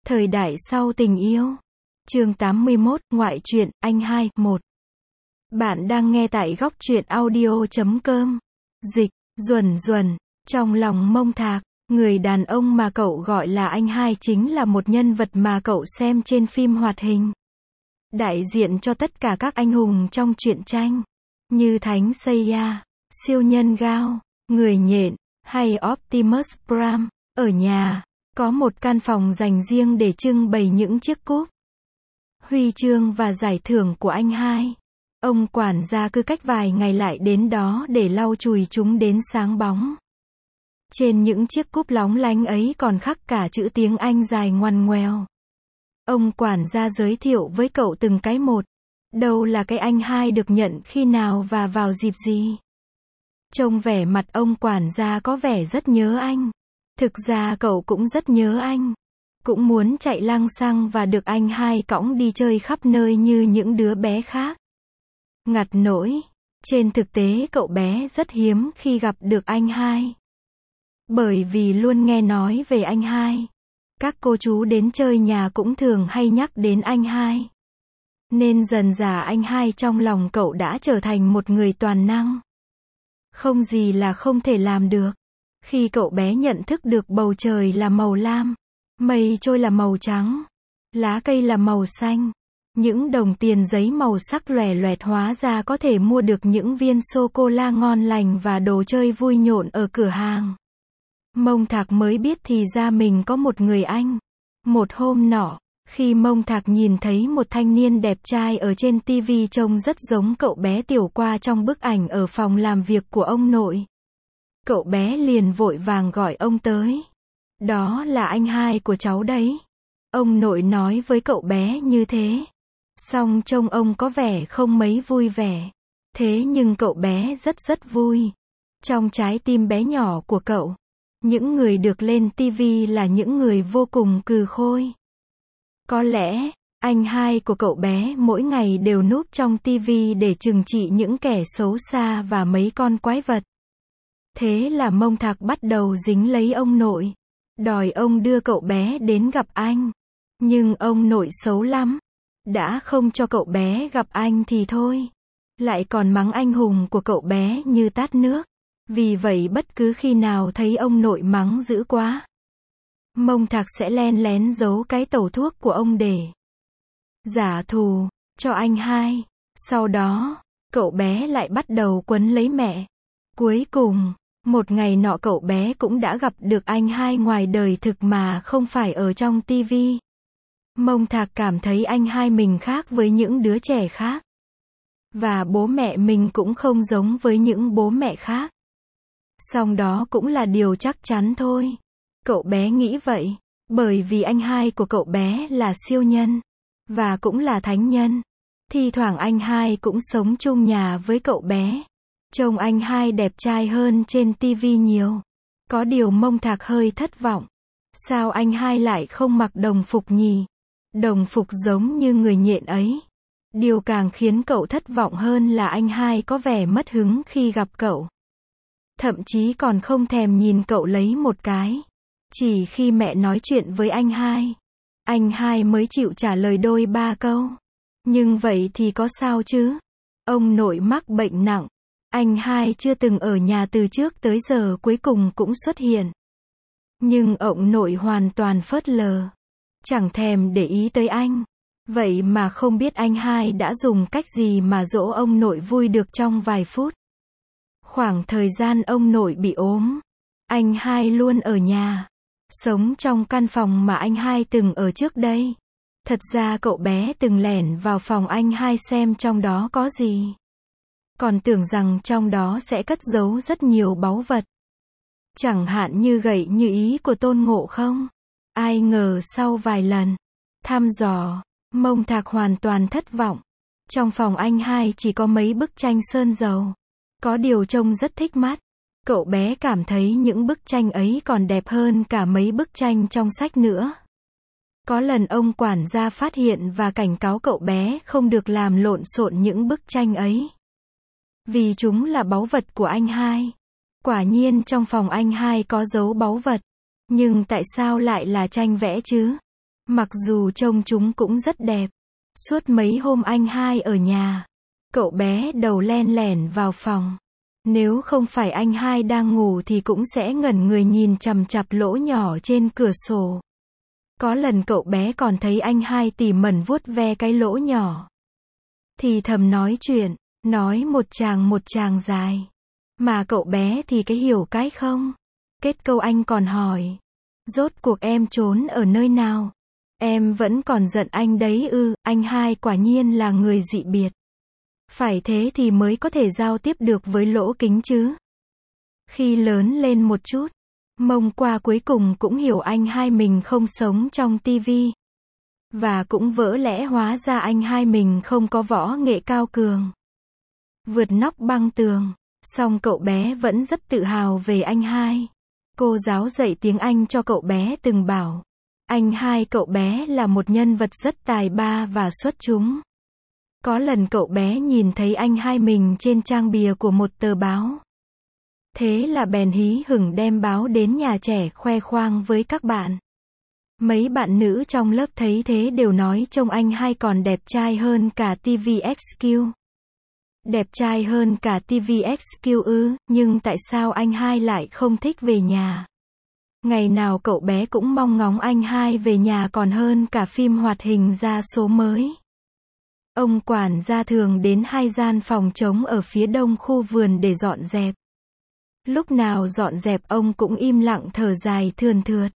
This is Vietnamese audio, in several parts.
Thời đại sau tình yêu. Chương 81, ngoại truyện, anh hai, 1. Bạn đang nghe tại góc truyện audio.com. Dịch, Duẩn Duẩn, trong lòng Mông Thạc, người đàn ông mà cậu gọi là anh hai chính là một nhân vật mà cậu xem trên phim hoạt hình. Đại diện cho tất cả các anh hùng trong truyện tranh, như Thánh Seiya, siêu nhân Gao, người nhện, hay Optimus Prime. Ở nhà, có một căn phòng dành riêng để trưng bày những chiếc cúp, huy chương và giải thưởng của anh hai. Ông quản gia cứ cách vài ngày lại đến đó để lau chùi chúng đến sáng bóng. Trên những chiếc cúp lóng lánh ấy còn khắc cả chữ tiếng Anh dài ngoằn ngoèo. Ông quản gia giới thiệu với cậu từng cái một. Đâu là cái anh hai được nhận khi nào và vào dịp gì. Trông vẻ mặt ông quản gia có vẻ rất nhớ anh. Thực ra cậu cũng rất nhớ anh. Cũng muốn chạy lăng xăng và được anh hai cõng đi chơi khắp nơi như những đứa bé khác. Ngặt nỗi, trên thực tế cậu bé rất hiếm khi gặp được anh hai. Bởi vì luôn nghe nói về anh hai. Các cô chú đến chơi nhà cũng thường hay nhắc đến anh hai. Nên dần dà anh hai trong lòng cậu đã trở thành một người toàn năng. Không gì là không thể làm được. Khi cậu bé nhận thức được bầu trời là màu lam, mây trôi là màu trắng, lá cây là màu xanh, những đồng tiền giấy màu sắc lòe loẹt hóa ra có thể mua được những viên sô-cô-la ngon lành và đồ chơi vui nhộn ở cửa hàng. Mông Thạc mới biết thì ra mình có một người anh. Một hôm nọ, khi Mông Thạc nhìn thấy một thanh niên đẹp trai ở trên TV trông rất giống cậu bé Tiểu Qua trong bức ảnh ở phòng làm việc của ông nội. Cậu bé liền vội vàng gọi ông tới. Đó là anh hai của cháu đấy. Ông nội nói với cậu bé như thế. Song trông ông có vẻ không mấy vui vẻ. Thế nhưng cậu bé rất vui. Trong trái tim bé nhỏ của cậu, những người được lên TV là những người vô cùng cừ khôi. Có lẽ, anh hai của cậu bé mỗi ngày đều núp trong TV để trừng trị những kẻ xấu xa và mấy con quái vật. Thế là Mông Thạc bắt đầu dính lấy ông nội. Đòi ông đưa cậu bé đến gặp anh. Nhưng ông nội xấu lắm. Đã không cho cậu bé gặp anh thì thôi. Lại còn mắng anh hùng của cậu bé như tát nước. Vì vậy bất cứ khi nào thấy ông nội mắng dữ quá, Mông Thạc sẽ len lén giấu cái tẩu thuốc của ông để trả thù cho anh hai. Sau đó, cậu bé lại bắt đầu quấn lấy mẹ. Cuối cùng, một ngày nọ cậu bé cũng đã gặp được anh hai ngoài đời thực mà không phải ở trong TV. Mông Thạc cảm thấy anh hai mình khác với những đứa trẻ khác. Và bố mẹ mình cũng không giống với những bố mẹ khác. Song đó cũng là điều chắc chắn thôi. Cậu bé nghĩ vậy, bởi vì anh hai của cậu bé là siêu nhân, và cũng là thánh nhân. Thi thoảng anh hai cũng sống chung nhà với cậu bé. Trông anh hai đẹp trai hơn trên TV nhiều. Có điều Mông Thạc hơi thất vọng. Sao anh hai lại không mặc đồng phục nhỉ? Đồng phục giống như người nhện ấy. Điều càng khiến cậu thất vọng hơn là anh hai có vẻ mất hứng khi gặp cậu. Thậm chí còn không thèm nhìn cậu lấy một cái. Chỉ khi mẹ nói chuyện với anh hai mới chịu trả lời đôi ba câu. Nhưng vậy thì có sao chứ? Ông nội mắc bệnh nặng. Anh hai chưa từng ở nhà từ trước tới giờ cuối cùng cũng xuất hiện. Nhưng ông nội hoàn toàn phớt lờ. Chẳng thèm để ý tới anh. Vậy mà không biết anh hai đã dùng cách gì mà dỗ ông nội vui được trong vài phút. Khoảng thời gian ông nội bị ốm, anh hai luôn ở nhà. Sống trong căn phòng mà anh hai từng ở trước đây. Thật ra cậu bé từng lẻn vào phòng anh hai xem trong đó có gì. Còn tưởng rằng trong đó sẽ cất giấu rất nhiều báu vật. Chẳng hạn như gậy như ý của Tôn Ngộ Không. Ai ngờ sau vài lần thăm dò, Mông Thạc hoàn toàn thất vọng. Trong phòng anh hai chỉ có mấy bức tranh sơn dầu. Có điều trông rất thích mắt. Cậu bé cảm thấy những bức tranh ấy còn đẹp hơn cả mấy bức tranh trong sách nữa. Có lần ông quản gia phát hiện và cảnh cáo cậu bé không được làm lộn xộn những bức tranh ấy. Vì chúng là báu vật của anh hai. Quả nhiên trong phòng anh hai có giấu báu vật. Nhưng tại sao lại là tranh vẽ chứ? Mặc dù trông chúng cũng rất đẹp. Suốt mấy hôm anh hai ở nhà, cậu bé đầu len lẻn vào phòng. Nếu không phải anh hai đang ngủ thì cũng sẽ ngẩn người nhìn chằm chằm lỗ nhỏ trên cửa sổ. Có lần cậu bé còn thấy anh hai tỉ mẩn vuốt ve cái lỗ nhỏ. Thì thầm nói chuyện, nói một tràng dài. Mà cậu bé thì cái hiểu cái không. Kết câu anh còn hỏi. Rốt cuộc em trốn ở nơi nào? Em vẫn còn giận anh đấy ư? Anh hai quả nhiên là người dị biệt. Phải thế thì mới có thể giao tiếp được với lỗ kính chứ. Khi lớn lên một chút, Mông Qua cuối cùng cũng hiểu anh hai mình không sống trong tivi. Và cũng vỡ lẽ hóa ra anh hai mình không có võ nghệ cao cường. Vượt nóc băng tường, song cậu bé vẫn rất tự hào về anh hai. Cô giáo dạy tiếng Anh cho cậu bé từng bảo, anh hai cậu bé là một nhân vật rất tài ba và xuất chúng. Có lần cậu bé nhìn thấy anh hai mình trên trang bìa của một tờ báo. Thế là bèn hí hửng đem báo đến nhà trẻ khoe khoang với các bạn. Mấy bạn nữ trong lớp thấy thế đều nói trông anh hai còn đẹp trai hơn cả TVXQ. Đẹp trai hơn cả TVXQ ư, nhưng tại sao anh hai lại không thích về nhà? Ngày nào cậu bé cũng mong ngóng anh hai về nhà còn hơn cả phim hoạt hình ra số mới. Ông quản gia thường đến hai gian phòng trống ở phía đông khu vườn để dọn dẹp. Lúc nào dọn dẹp ông cũng im lặng thở dài thườn thượt.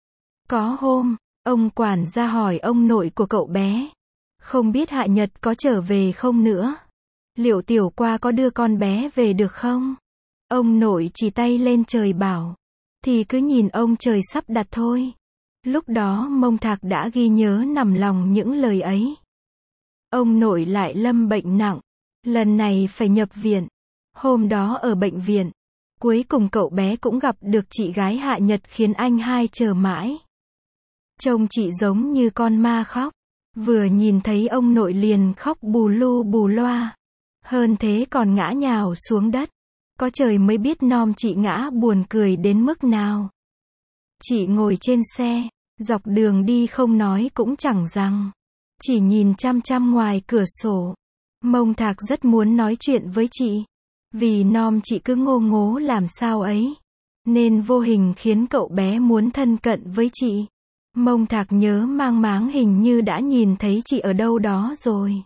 Có hôm, ông quản gia hỏi ông nội của cậu bé. Không biết Hạ Nhật có trở về không nữa? Liệu Tiểu Qua có đưa con bé về được không? Ông nội chỉ tay lên trời bảo. Thì cứ nhìn ông trời sắp đặt thôi. Lúc đó Mông Thạc đã ghi nhớ nằm lòng những lời ấy. Ông nội lại lâm bệnh nặng. Lần này phải nhập viện. Hôm đó ở bệnh viện, cuối cùng cậu bé cũng gặp được chị gái Hạ Nhật khiến anh hai chờ mãi. Trông chị giống như con ma khóc. Vừa nhìn thấy ông nội liền khóc bù lu bù loa. Hơn thế còn ngã nhào xuống đất. Có trời mới biết nom chị ngã buồn cười đến mức nào. Chị ngồi trên xe, dọc đường đi không nói cũng chẳng rằng. Chỉ nhìn chăm chăm ngoài cửa sổ. Mông Thạc rất muốn nói chuyện với chị. Vì nom chị cứ ngô ngố làm sao ấy. Nên vô hình khiến cậu bé muốn thân cận với chị. Mông Thạc nhớ mang máng hình như đã nhìn thấy chị ở đâu đó rồi.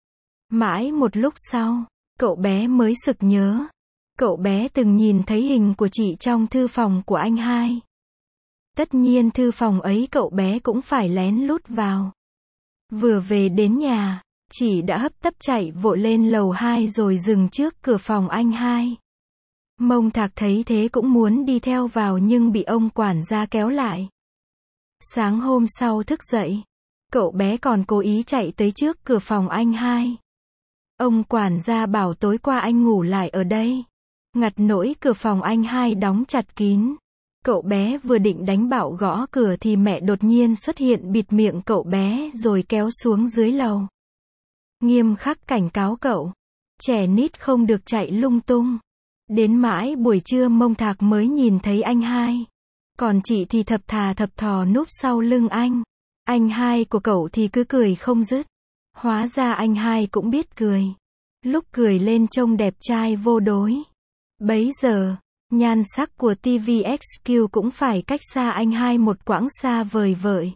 Mãi một lúc sau, cậu bé mới sực nhớ. Cậu bé từng nhìn thấy hình của chị trong thư phòng của anh hai. Tất nhiên thư phòng ấy cậu bé cũng phải lén lút vào. Vừa về đến nhà, chị đã hấp tấp chạy vội lên lầu 2 rồi dừng trước cửa phòng anh hai. Mông Thạc thấy thế cũng muốn đi theo vào nhưng bị ông quản gia kéo lại. Sáng hôm sau thức dậy, cậu bé còn cố ý chạy tới trước cửa phòng anh hai. Ông quản gia bảo tối qua anh ngủ lại ở đây. Ngặt nỗi cửa phòng anh hai đóng chặt kín. Cậu bé vừa định đánh bạo gõ cửa thì mẹ đột nhiên xuất hiện bịt miệng cậu bé rồi kéo xuống dưới lầu. Nghiêm khắc cảnh cáo cậu. Trẻ nít không được chạy lung tung. Đến mãi buổi trưa Mông Thạc mới nhìn thấy anh hai. Còn chị thì thập thà thập thò núp sau lưng anh. Anh hai của cậu thì cứ cười không dứt. Hóa ra anh hai cũng biết cười. Lúc cười lên trông đẹp trai vô đối. Bấy giờ, nhan sắc của TVXQ cũng phải cách xa anh hai một quãng xa vời vợi.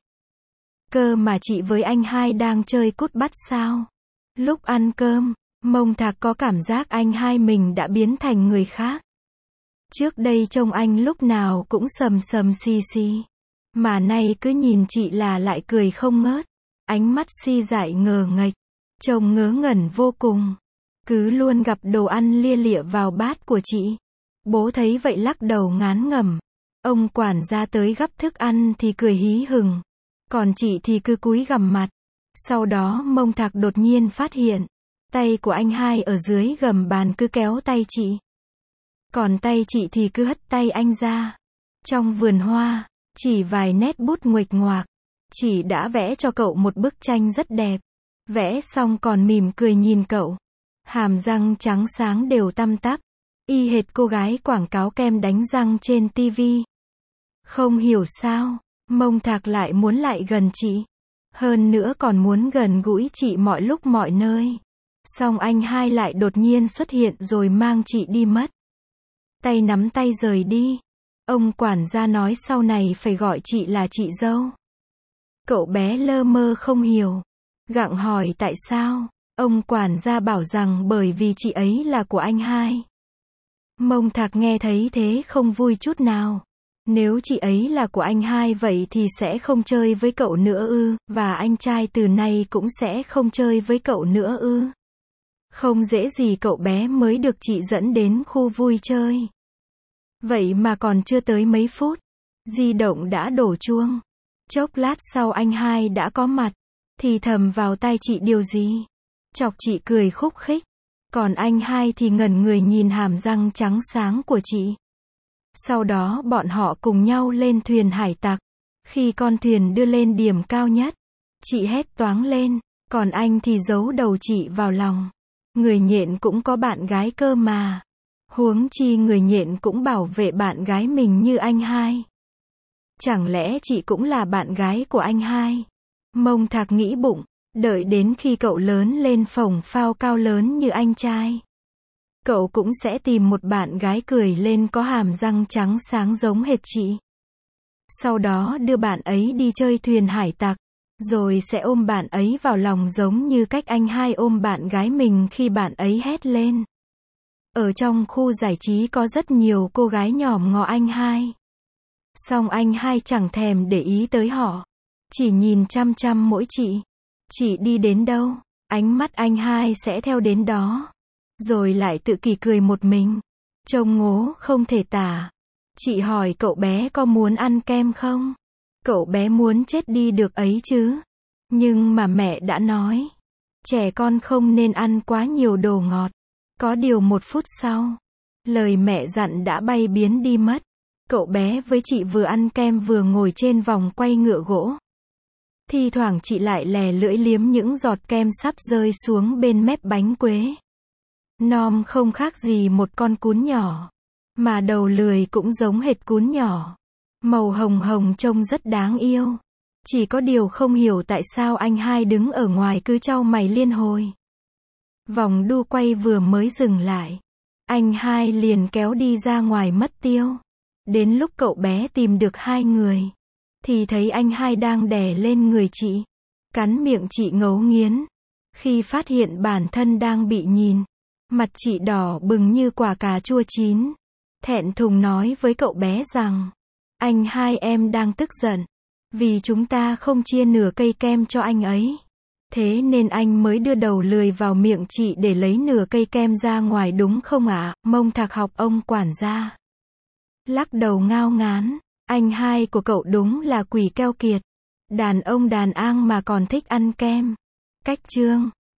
Cơ mà chị với anh hai đang chơi cút bắt sao? Lúc ăn cơm, Mông Thạc có cảm giác anh hai mình đã biến thành người khác. Trước đây trông anh lúc nào cũng sầm sầm xì xì. Mà nay cứ nhìn chị là lại cười không ngớt. Ánh mắt si dại ngờ nghệch. Trông ngớ ngẩn vô cùng. Cứ luôn gặp đồ ăn lia lịa vào bát của chị. Bố thấy vậy lắc đầu ngán ngẩm. Ông quản gia tới gắp thức ăn thì cười hí hửng. Còn chị thì cứ cúi gằm mặt. Sau đó Mông Thạc đột nhiên phát hiện. Tay của anh hai ở dưới gầm bàn cứ kéo tay chị. Còn tay chị thì cứ hất tay anh ra. Trong vườn hoa, chỉ vài nét bút nguệch ngoạc. Chị đã vẽ cho cậu một bức tranh rất đẹp. Vẽ xong còn mỉm cười nhìn cậu. Hàm răng trắng sáng đều tăm tắp. Y hệt cô gái quảng cáo kem đánh răng trên TV. Không hiểu sao, Mông Thạc lại muốn lại gần chị. Hơn nữa còn muốn gần gũi chị mọi lúc mọi nơi. Song anh hai lại đột nhiên xuất hiện rồi mang chị đi mất. Tay nắm tay rời đi. Ông quản gia nói sau này phải gọi chị là chị dâu. Cậu bé lơ mơ không hiểu. Gặng hỏi tại sao. Ông quản gia bảo rằng bởi vì chị ấy là của anh hai. Mông Thạc nghe thấy thế không vui chút nào. Nếu chị ấy là của anh hai vậy thì sẽ không chơi với cậu nữa ư, và anh trai từ nay cũng sẽ không chơi với cậu nữa ư. Không dễ gì cậu bé mới được chị dẫn đến khu vui chơi. Vậy mà còn chưa tới mấy phút, di động đã đổ chuông. Chốc lát sau anh hai đã có mặt, thì thầm vào tai chị điều gì. Chọc chị cười khúc khích. Còn anh hai thì ngẩn người nhìn hàm răng trắng sáng của chị. Sau đó bọn họ cùng nhau lên thuyền hải tặc. Khi con thuyền đưa lên điểm cao nhất, chị hét toáng lên, còn anh thì giấu đầu chị vào lòng. Người nhện cũng có bạn gái cơ mà. Huống chi người nhện cũng bảo vệ bạn gái mình như anh hai. Chẳng lẽ chị cũng là bạn gái của anh hai? Mông Thạc nghĩ bụng, đợi đến khi cậu lớn lên phồng phao cao lớn như anh trai. Cậu cũng sẽ tìm một bạn gái cười lên có hàm răng trắng sáng giống hệt chị. Sau đó đưa bạn ấy đi chơi thuyền hải tặc, rồi sẽ ôm bạn ấy vào lòng giống như cách anh hai ôm bạn gái mình khi bạn ấy hét lên. Ở trong khu giải trí có rất nhiều cô gái nhòm ngó anh hai. Song anh hai chẳng thèm để ý tới họ. Chỉ nhìn chăm chăm mỗi chị. Chị đi đến đâu, ánh mắt anh hai sẽ theo đến đó. Rồi lại tự kỷ cười một mình. Trông ngố không thể tả. Chị hỏi cậu bé có muốn ăn kem không? Cậu bé muốn chết đi được ấy chứ. Nhưng mà mẹ đã nói. Trẻ con không nên ăn quá nhiều đồ ngọt. Có điều 1 phút sau, lời mẹ dặn đã bay biến đi mất. Cậu bé với chị vừa ăn kem vừa ngồi trên vòng quay ngựa gỗ. Thi thoảng chị lại lè lưỡi liếm những giọt kem sắp rơi xuống bên mép bánh quế. Nom không khác gì một con cún nhỏ. Mà đầu lười cũng giống hệt cún nhỏ. Màu hồng hồng trông rất đáng yêu. Chỉ có điều không hiểu tại sao anh hai đứng ở ngoài cứ chau mày liên hồi. Vòng đu quay vừa mới dừng lại, anh hai liền kéo đi ra ngoài mất tiêu. Đến lúc cậu bé tìm được hai người, thì thấy anh hai đang đè lên người chị. Cắn miệng chị ngấu nghiến. Khi phát hiện bản thân đang bị nhìn, mặt chị đỏ bừng như quả cà chua chín. Thẹn thùng nói với cậu bé rằng, anh hai em đang tức giận, vì chúng ta không chia nửa cây kem cho anh ấy. Thế nên anh mới đưa đầu lười vào miệng chị để lấy nửa cây kem ra ngoài đúng không ạ? Mông Thạc học ông quản gia. Lắc đầu ngao ngán. Anh hai của cậu đúng là quỷ keo kiệt. Đàn ông đàn an mà còn thích ăn kem. Cách chương